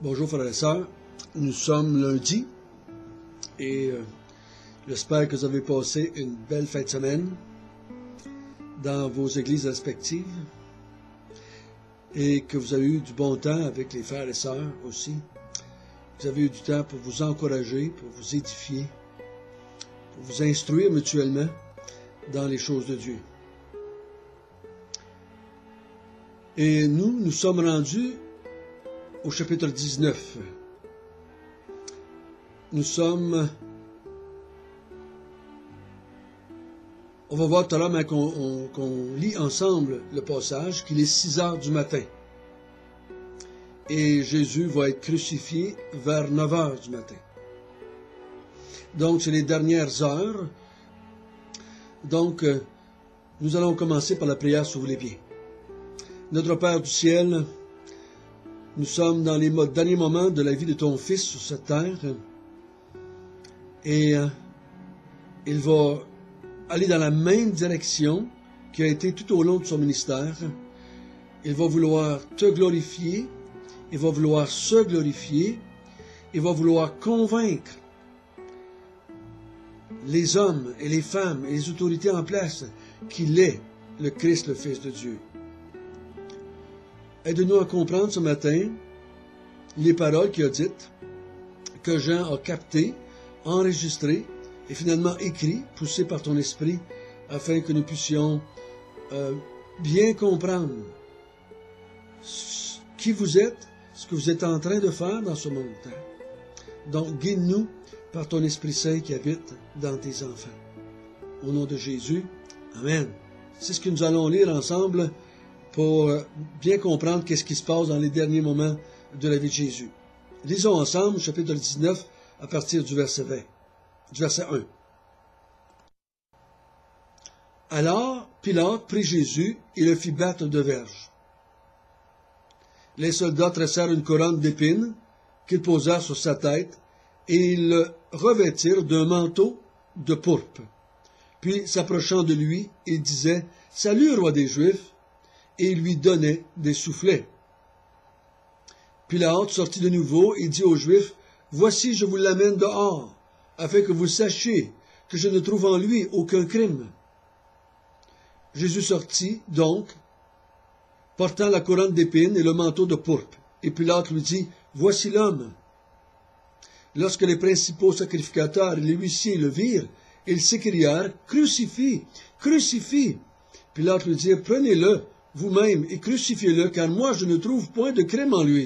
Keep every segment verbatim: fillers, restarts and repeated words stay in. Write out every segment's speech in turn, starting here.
Bonjour frères et sœurs, nous sommes lundi et euh, j'espère que vous avez passé une belle fin de semaine dans vos églises respectives et que vous avez eu du bon temps avec les frères et sœurs aussi. Vous avez eu du temps pour vous encourager, pour vous édifier, pour vous instruire mutuellement dans les choses de Dieu. Et nous, nous sommes rendus au chapitre dix-neuf. Nous sommes... On va voir tout à l'heure, mais qu'on qu'on lit ensemble le passage, qu'il est six heures du matin. Et Jésus va être crucifié vers neuf heures du matin. Donc, c'est les dernières heures. Donc, euh, nous allons commencer par la prière, si vous voulez bien. Notre Père du ciel, nous sommes dans les derniers moments de la vie de ton Fils sur cette terre. Et euh, il va aller dans la même direction qui a été tout au long de son ministère. Il va vouloir te glorifier, il va vouloir se glorifier, il va vouloir convaincre les hommes et les femmes et les autorités en place qu'il est le Christ, le Fils de Dieu. Aide-nous à comprendre ce matin les paroles qu'il a dites, que Jean a captées, enregistrées et finalement écrites, poussées par ton esprit, afin que nous puissions euh, bien comprendre qui vous êtes, ce que vous êtes en train de faire dans ce monde. Donc, guide-nous par ton Esprit Saint qui habite dans tes enfants. Au nom de Jésus, Amen. C'est ce que nous allons lire ensemble pour bien comprendre qu'est-ce qui se passe dans les derniers moments de la vie de Jésus. Lisons ensemble, chapitre dix-neuf, à partir du verset vingt, du verset un. Alors, Pilate prit Jésus et le fit battre de verges. Les soldats tressèrent une couronne d'épines qu'ils posèrent sur sa tête et ils le revêtirent d'un manteau de pourpre. Puis, s'approchant de lui, ils disaient « Salut, roi des Juifs !» et il lui donnait des soufflets. Pilate sortit de nouveau et dit aux Juifs, « Voici, je vous l'amène dehors, afin que vous sachiez que je ne trouve en lui aucun crime. » Jésus sortit, donc, portant la couronne d'épines et le manteau de pourpre. Et Pilate lui dit, « Voici l'homme. » Lorsque les principaux sacrificateurs et les huissiers le virent, ils s'écrièrent, « Crucifie, crucifie !» Pilate lui dit, « Prenez-le vous-même et crucifiez-le, car moi je ne trouve point de crime en lui. »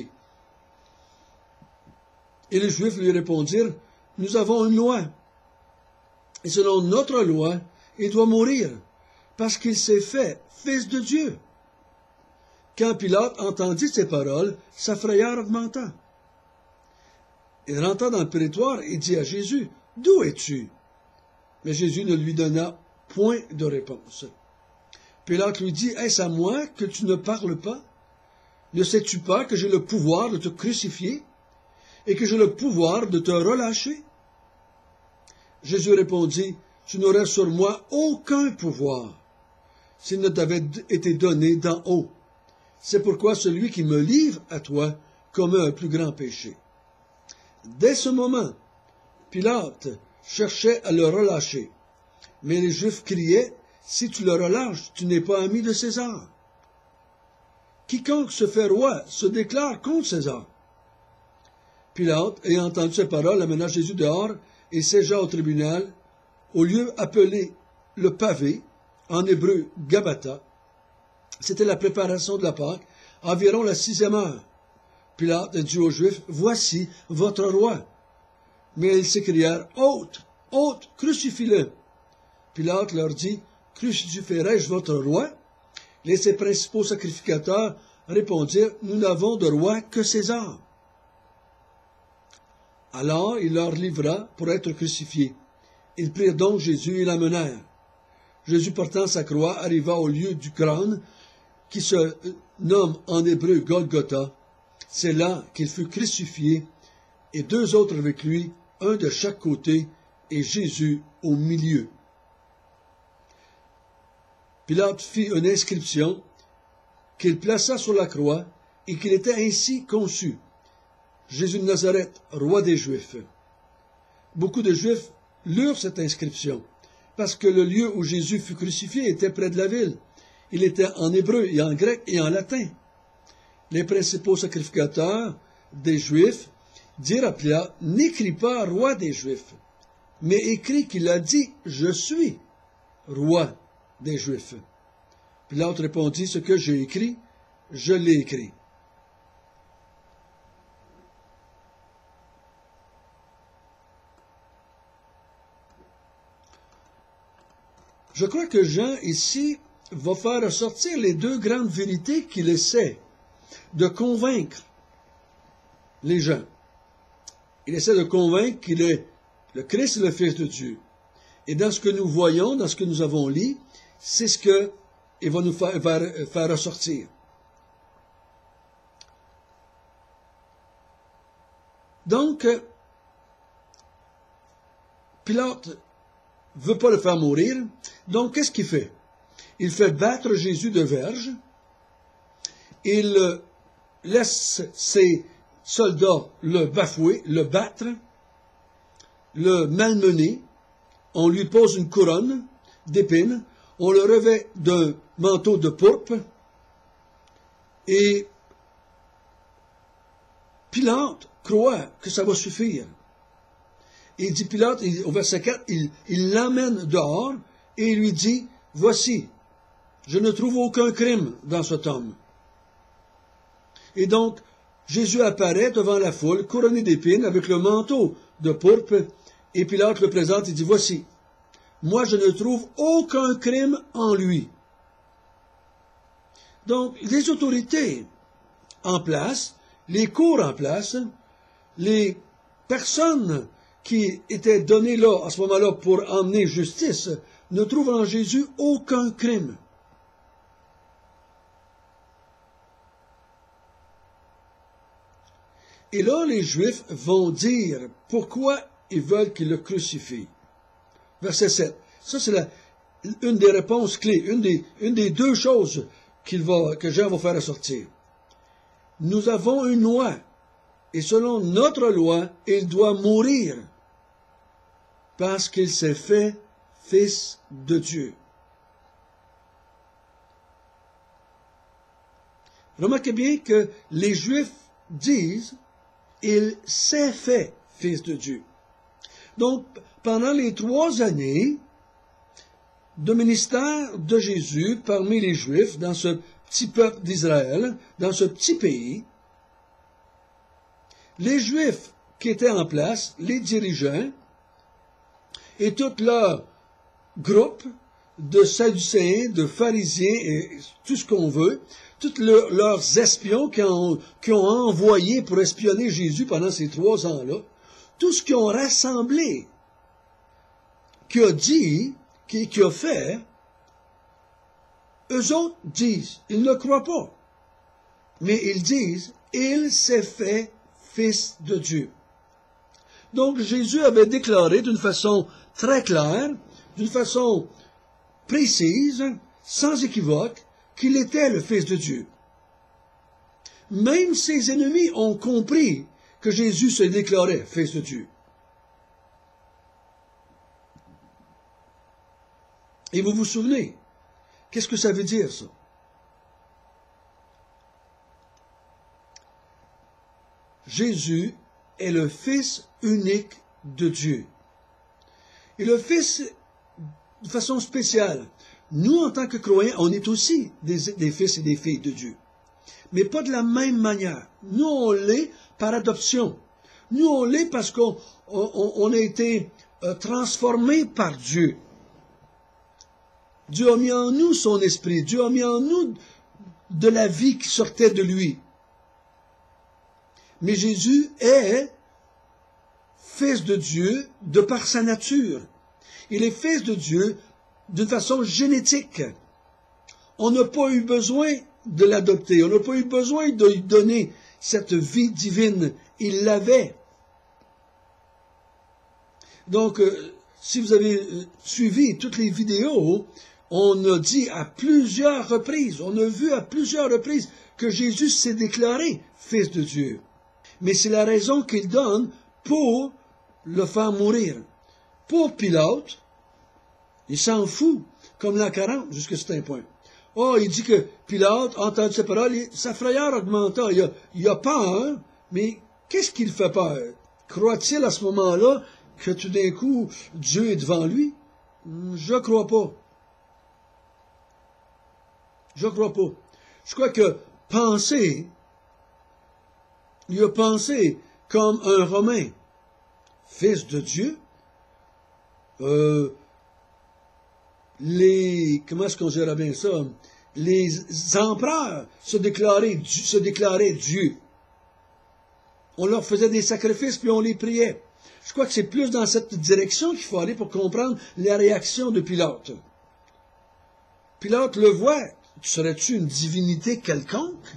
Et les Juifs lui répondirent, « Nous avons une loi, et selon notre loi, il doit mourir, parce qu'il s'est fait fils de Dieu. » Quand Pilate entendit ces paroles, sa frayeur augmenta. Il rentra dans le prétoire et dit à Jésus, « D'où es-tu? » Mais Jésus ne lui donna point de réponse. Pilate lui dit, « Est-ce à moi que tu ne parles pas? Ne sais-tu pas que j'ai le pouvoir de te crucifier et que j'ai le pouvoir de te relâcher? » Jésus répondit, « Tu n'aurais sur moi aucun pouvoir s'il ne t'avait été donné d'en haut. C'est pourquoi celui qui me livre à toi commet un plus grand péché. » Dès ce moment, Pilate cherchait à le relâcher, mais les Juifs criaient, « Si tu le relâches, tu n'es pas ami de César. Quiconque se fait roi se déclare contre César. » Pilate, ayant entendu ces paroles, amena Jésus dehors et siégea au tribunal, au lieu appelé le pavé, en hébreu Gabata. C'était la préparation de la Pâque, environ la sixième heure. Pilate dit aux Juifs, « Voici votre roi. » Mais ils s'écrièrent, « Ôte, ôte, crucifie-le. » Pilate leur dit, « Crucifierai-je votre roi? » Et ses principaux sacrificateurs répondirent, « Nous n'avons de roi que César. » Alors il leur livra pour être crucifié. Ils prirent donc Jésus et l'amenèrent. Jésus, portant sa croix, arriva au lieu du crâne, qui se nomme en hébreu Golgotha. C'est là qu'il fut crucifié, et deux autres avec lui, un de chaque côté, et Jésus au milieu. Pilate fit une inscription qu'il plaça sur la croix et qu'il était ainsi conçu. Jésus de Nazareth, roi des Juifs. Beaucoup de Juifs lurent cette inscription, parce que le lieu où Jésus fut crucifié était près de la ville. Il était en hébreu et en grec et en latin. Les principaux sacrificateurs des Juifs dirent à Pilate, « N'écris pas roi des Juifs, mais écris qu'il a dit, je suis roi des Juifs. » Pilate répondit, « Ce que j'ai écrit, je l'ai écrit. » Je crois que Jean, ici, va faire ressortir les deux grandes vérités qu'il essaie de convaincre les gens. Il essaie de convaincre qu'il est le Christ, le Fils de Dieu. Et dans ce que nous voyons, dans ce que nous avons lu, c'est ce qu'il va nous faire, faire, faire ressortir. Donc, Pilate ne veut pas le faire mourir. Donc, qu'est-ce qu'il fait? Il fait battre Jésus de verge. Il laisse ses soldats le bafouer, le battre, le malmener. On lui pose une couronne d'épines. On le revêt d'un manteau de pourpre. Et Pilate croit que ça va suffire. Et il dit Pilate, au verset quatre, il, il l'emmène dehors et il lui dit, « Voici, je ne trouve aucun crime dans cet homme. » Et donc, Jésus apparaît devant la foule, couronné d'épines, avec le manteau de pourpre, et Pilate le présente et dit, « Voici, moi je ne trouve aucun crime en lui. » Donc, les autorités en place, les cours en place, les personnes qui étaient données là, à ce moment-là, pour emmener justice, ne trouvent en Jésus aucun crime. Et là, les Juifs vont dire pourquoi ils veulent qu'il le crucifie. Verset sept. Ça, c'est la, une des réponses clés, une des, une des deux choses qu'il va, que Jean va faire ressortir. Nous avons une loi, et selon notre loi, il doit mourir, parce qu'il s'est fait fils de Dieu. Remarquez bien que les Juifs disent, il s'est fait fils de Dieu. Donc, pendant les trois années de ministère de Jésus parmi les Juifs, dans ce petit peuple d'Israël, dans ce petit pays, les Juifs qui étaient en place, les dirigeants, et tout leur groupe de Sadducéens, de pharisiens, et tout ce qu'on veut, tous le, leurs espions qui ont, qui ont envoyé pour espionner Jésus pendant ces trois ans-là, tout ce qu'ils ont rassemblé, qui a dit, qui, qui a fait, eux autres disent, ils ne croient pas, mais ils disent, il s'est fait fils de Dieu. Donc Jésus avait déclaré d'une façon très claire, d'une façon précise, sans équivoque, qu'il était le Fils de Dieu. Même ses ennemis ont compris que Jésus se déclarait Fils de Dieu. Et vous vous souvenez, qu'est-ce que ça veut dire, ça? Jésus est le Fils unique de Dieu. Et le Fils, de façon spéciale, nous, en tant que croyants, on est aussi des, des fils et des filles de Dieu. Mais pas de la même manière. Nous, on l'est par adoption. Nous, on l'est parce qu'on on, on a été euh, transformés par Dieu. Dieu a mis en nous son esprit. Dieu a mis en nous de la vie qui sortait de lui. Mais Jésus est Fils de Dieu de par sa nature. Il est Fils de Dieu d'une façon génétique. On n'a pas eu besoin de l'adopter. On n'a pas eu besoin de lui donner cette vie divine. Il l'avait. Donc, euh, si vous avez euh, suivi toutes les vidéos, on a dit à plusieurs reprises, on a vu à plusieurs reprises que Jésus s'est déclaré Fils de Dieu. mais c'est la raison qu'il donne pour le faire mourir. Pour Pilate, il s'en fout, comme l'an quarante, jusqu'à certain point. Oh, il dit que Pilate a entendu ces paroles, et sa frayeur augmenta. Il a, il a peur, mais qu'est-ce qu'il fait peur? Croit-il à ce moment-là que tout d'un coup, Dieu est devant lui? Je crois pas. Je crois pas. Je crois que penser, il a pensé comme un Romain, fils de Dieu. Euh, les, comment est-ce qu'on dirait bien ça? Les empereurs se déclaraient, se déclaraient Dieu. On leur faisait des sacrifices, puis on les priait. Je crois que c'est plus dans cette direction qu'il faut aller pour comprendre la réaction de Pilate. Pilate le voit. Serais-tu une divinité quelconque?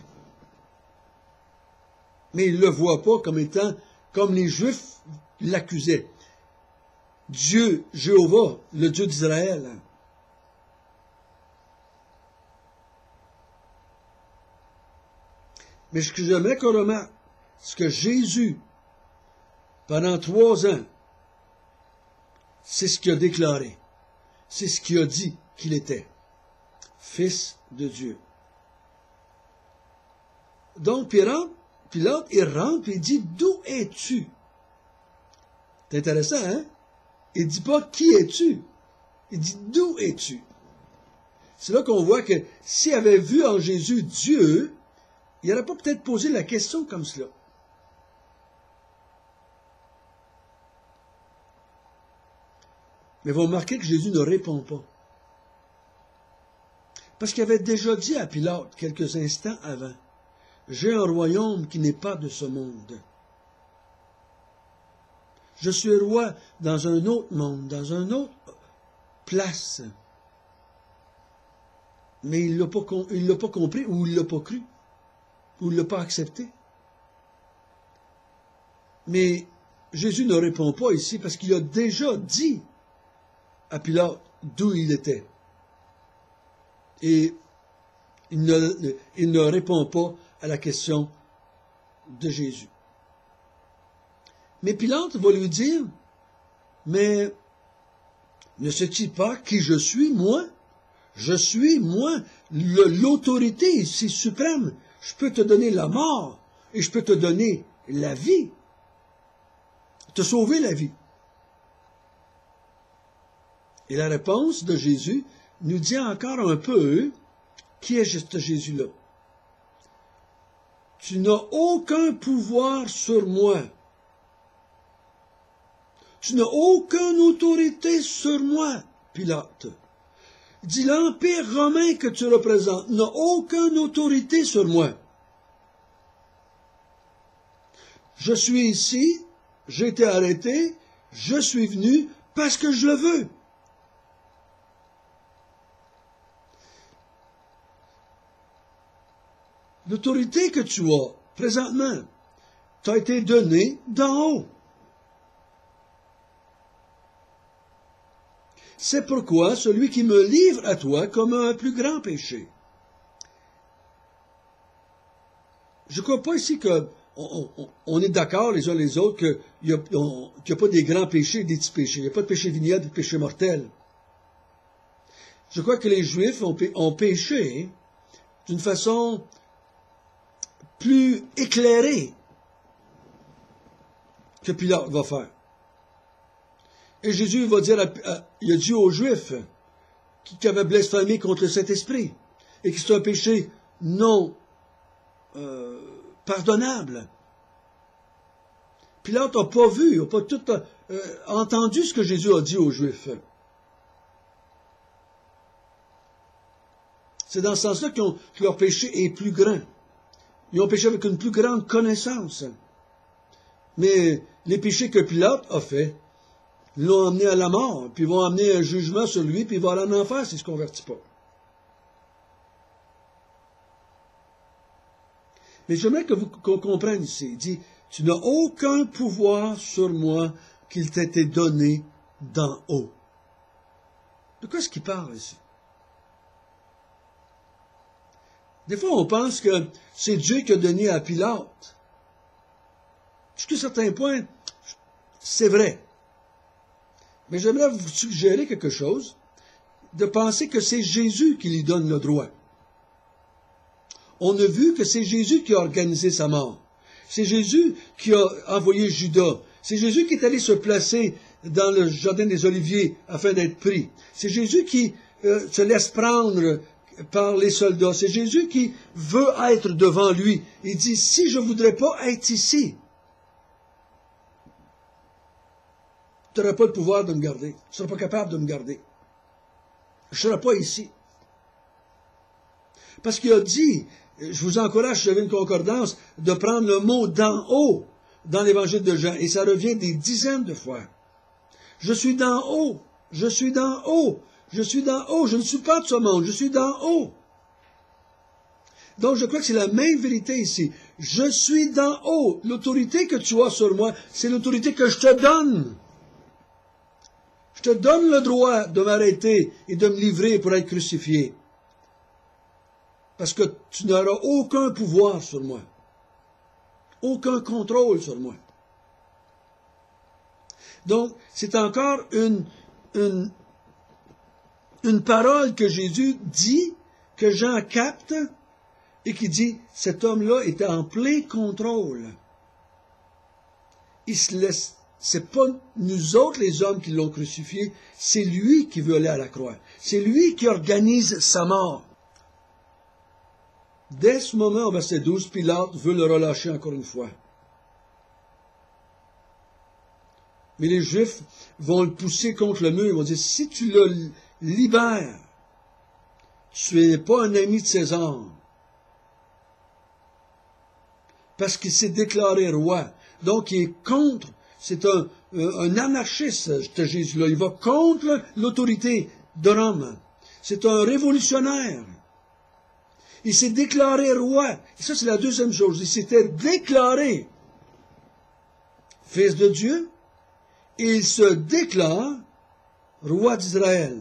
Mais il ne le voit pas comme étant, comme les Juifs l'accusaient. Dieu, Jéhovah, le Dieu d'Israël. Mais ce que j'aimerais qu'on remarque, c'est que Jésus, pendant trois ans, c'est ce qu'il a déclaré. C'est ce qu'il a dit qu'il était. Fils de Dieu. Donc, Pilate, Pilate il rentre et il dit, d'où es-tu? C'est intéressant, hein? Il ne dit pas, qui es-tu? Il dit, d'où es-tu? C'est là qu'on voit que s'il avait vu en Jésus Dieu, il n'aurait pas peut-être posé la question comme cela. Mais vous remarquez que Jésus ne répond pas. Parce qu'il avait déjà dit à Pilate, quelques instants avant, « J'ai un royaume qui n'est pas de ce monde. Je suis roi dans un autre monde, dans une autre place. » Mais il ne l'a pas, il l'a pas compris, ou il ne l'a pas cru, ou il ne l'a pas accepté. Mais Jésus ne répond pas ici, parce qu'il a déjà dit à Pilate d'où il était. Et il ne, il ne répond pas à la question de Jésus. Mais Pilate va lui dire, mais ne sais-tu pas qui je suis, moi? Je suis, moi, l'autorité ici suprême. Je peux te donner la mort et je peux te donner la vie. Te sauver la vie. Et la réponse de Jésus nous dit encore un peu qui est ce Jésus-là. Tu n'as aucun pouvoir sur moi. Tu n'as aucune autorité sur moi, Pilate. Il dit, l'empire romain que tu représentes n'a aucune autorité sur moi. Je suis ici, j'ai été arrêté, je suis venu parce que je le veux. L'autorité que tu as, présentement, t'a été donnée d'en haut. C'est pourquoi celui qui me livre à toi commet un plus grand péché. Je ne crois pas ici que on, on, on est d'accord les uns les autres qu'il n'y a, a pas des grands péchés et des petits péchés. Il n'y a pas de péché venial, de péché mortel. Je crois que les Juifs ont, ont péché d'une façon plus éclairée que Pilate va faire. Et Jésus va dire, à, à, il a dit aux Juifs qui, qui avaient blasphémé contre le Saint-Esprit et que c'est un péché non euh, pardonnable. Pilate n'a pas vu, n'a pas tout euh, entendu ce que Jésus a dit aux Juifs. C'est dans ce sens-là que leur péché est plus grand. Ils ont péché avec une plus grande connaissance. Mais les péchés que Pilate a faits l'ont amené à la mort, puis vont amener un jugement sur lui, puis il va aller en enfer s'il ne se convertit pas. Mais j'aimerais que vous qu'on comprenne ici. Il dit, tu n'as aucun pouvoir sur moi qu'il t'a été donné d'en haut. De quoi est-ce qu'il parle ici? Des fois, on pense que c'est Dieu qui a donné à Pilate jusqu'à certains points, c'est vrai. Mais j'aimerais vous suggérer quelque chose, de penser que c'est Jésus qui lui donne le droit. On a vu que c'est Jésus qui a organisé sa mort. C'est Jésus qui a envoyé Judas. C'est Jésus qui est allé se placer dans le jardin des Oliviers afin d'être pris. C'est Jésus qui euh, se laisse prendre par les soldats. C'est Jésus qui veut être devant lui. Il dit, si je ne voudrais pas être ici, tu n'auras pas le pouvoir de me garder. Tu ne seras pas capable de me garder. Je ne serai pas ici. Parce qu'il a dit, je vous encourage, si vous avez une concordance, de prendre le mot d'en haut dans l'évangile de Jean. Et ça revient des dizaines de fois. Je suis d'en haut. Je suis d'en haut. Je suis d'en haut. Je ne suis pas de ce monde. Je suis d'en haut. Donc, je crois que c'est la même vérité ici. Je suis d'en haut. L'autorité que tu as sur moi, c'est l'autorité que je te donne. Je te donne le droit de m'arrêter et de me livrer pour être crucifié. Parce que tu n'auras aucun pouvoir sur moi. Aucun contrôle sur moi. Donc, c'est encore une, une, une parole que Jésus dit, que Jean capte, et qui dit, cet homme-là était en plein contrôle. Il se laisse, c'est pas nous autres les hommes qui l'ont crucifié, c'est lui qui veut aller à la croix. C'est lui qui organise sa mort. Dès ce moment, au verset douze, Pilate veut le relâcher encore une fois. Mais les Juifs vont le pousser contre le mur. Ils vont dire, si tu le libères, tu n'es pas un ami de César. Parce qu'il s'est déclaré roi. Donc, il est contre. C'est un, un anarchiste, ce Jésus-là. Il va contre l'autorité de Rome. C'est un révolutionnaire. Il s'est déclaré roi. Et ça, c'est la deuxième chose. Il s'était déclaré fils de Dieu. Et il se déclare roi d'Israël.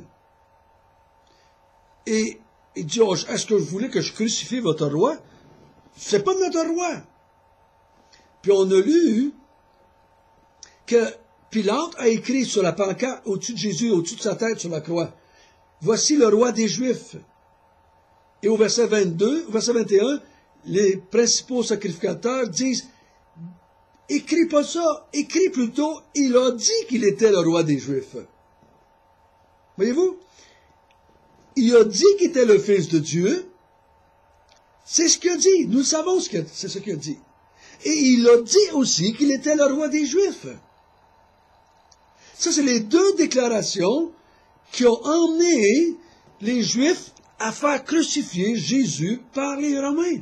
Et il dit, oh, est-ce que vous voulez que je crucifie votre roi? C'est pas notre roi. Puis on a lu que Pilate a écrit sur la pancarte au-dessus de Jésus, au-dessus de sa tête sur la croix, voici le roi des Juifs. Et au verset vingt-deux, au verset vingt et un, les principaux sacrificateurs disent, écris pas ça, écris plutôt, il a dit qu'il était le roi des Juifs. Voyez-vous? Il a dit qu'il était le Fils de Dieu. C'est ce qu'il a dit. Nous savons ce que c'est ce qu'il a dit. Et il a dit aussi qu'il était le roi des Juifs. Ça, c'est les deux déclarations qui ont emmené les Juifs à faire crucifier Jésus par les Romains.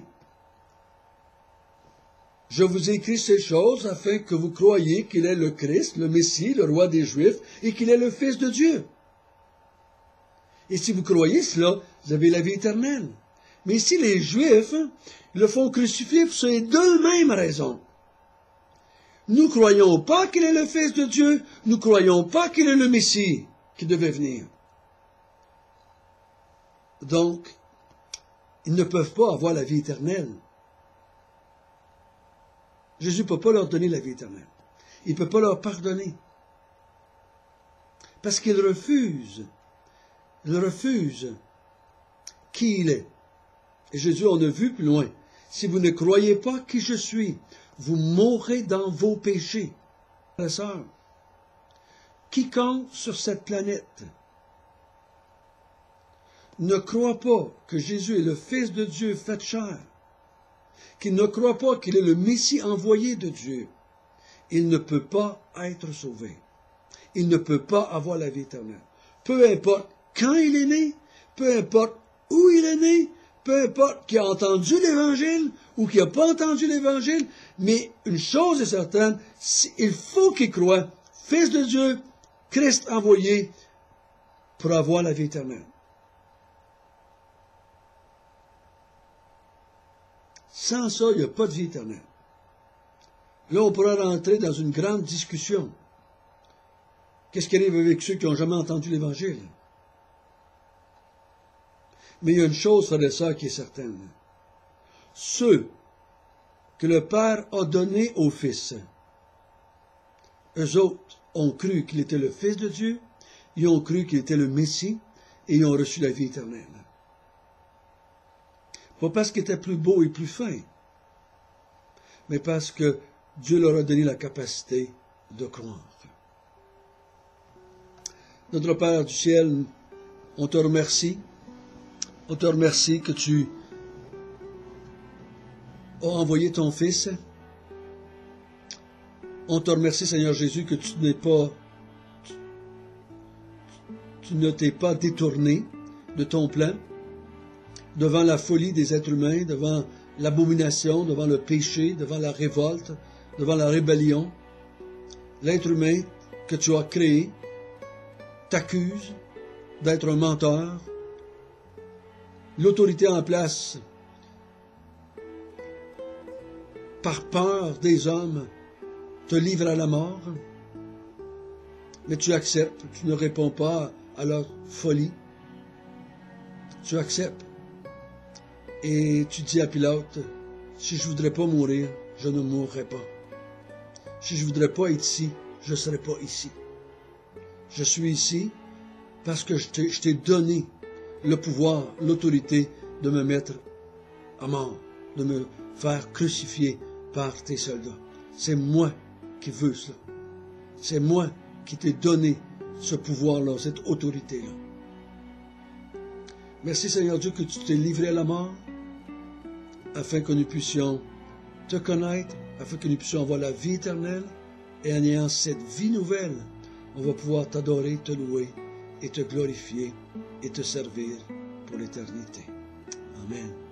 Je vous ai écrit ces choses afin que vous croyiez qu'il est le Christ, le Messie, le roi des Juifs, et qu'il est le Fils de Dieu. Et si vous croyez cela, vous avez la vie éternelle. Mais ici, les Juifs le font crucifier pour ces deux mêmes raisons. Nous ne croyons pas qu'il est le Fils de Dieu, nous ne croyons pas qu'il est le Messie qui devait venir. Donc, ils ne peuvent pas avoir la vie éternelle. Jésus ne peut pas leur donner la vie éternelle. Il ne peut pas leur pardonner. Parce qu'ils refusent. Ils refusent qui il est. Et Jésus en a vu plus loin. Si vous ne croyez pas qui je suis, vous mourrez dans vos péchés. Frères et sœurs, quiconque sur cette planète ne croit pas que Jésus est le Fils de Dieu fait chair, qu'il ne croit pas qu'il est le Messie envoyé de Dieu, il ne peut pas être sauvé. Il ne peut pas avoir la vie éternelle. Peu importe quand il est né, peu importe où il est né, peu importe qui a entendu l'Évangile ou qui n'a pas entendu l'Évangile, mais une chose est certaine, il faut qu'il croie, Fils de Dieu, Christ envoyé, pour avoir la vie éternelle. Sans ça, il n'y a pas de vie éternelle. Là, on pourra rentrer dans une grande discussion. Qu'est-ce qui arrive avec ceux qui n'ont jamais entendu l'Évangile? Mais il y a une chose, frères et sœurs, qui est certaine. Ceux que le Père a donnés au Fils, eux autres ont cru qu'il était le Fils de Dieu, ils ont cru qu'il était le Messie, et ils ont reçu la vie éternelle. Pas parce qu'il était plus beau et plus fin, mais parce que Dieu leur a donné la capacité de croire. Notre Père du ciel, on te remercie. On te remercie que tu as envoyé ton Fils. On te remercie, Seigneur Jésus, que tu n'es pas, tu, tu ne t'es pas détourné de ton plan devant la folie des êtres humains, devant l'abomination, devant le péché, devant la révolte, devant la rébellion. L'être humain que tu as créé t'accuse d'être un menteur. L'autorité en place, par peur des hommes, te livre à la mort. Mais tu acceptes, tu ne réponds pas à leur folie. Tu acceptes. Et tu dis à Pilate, si je ne voudrais pas mourir, je ne mourrai pas. Si je ne voudrais pas être ici, je ne serai pas ici. Je suis ici parce que je t'ai donné le pouvoir, l'autorité de me mettre à mort, de me faire crucifier par tes soldats. C'est moi qui veux cela. C'est moi qui t'ai donné ce pouvoir-là, cette autorité-là. Merci Seigneur Dieu que tu t'es livré à la mort afin que nous puissions te connaître, afin que nous puissions avoir la vie éternelle, et en ayant cette vie nouvelle, on va pouvoir t'adorer, te louer et te glorifier et te servir pour l'éternité. Amen.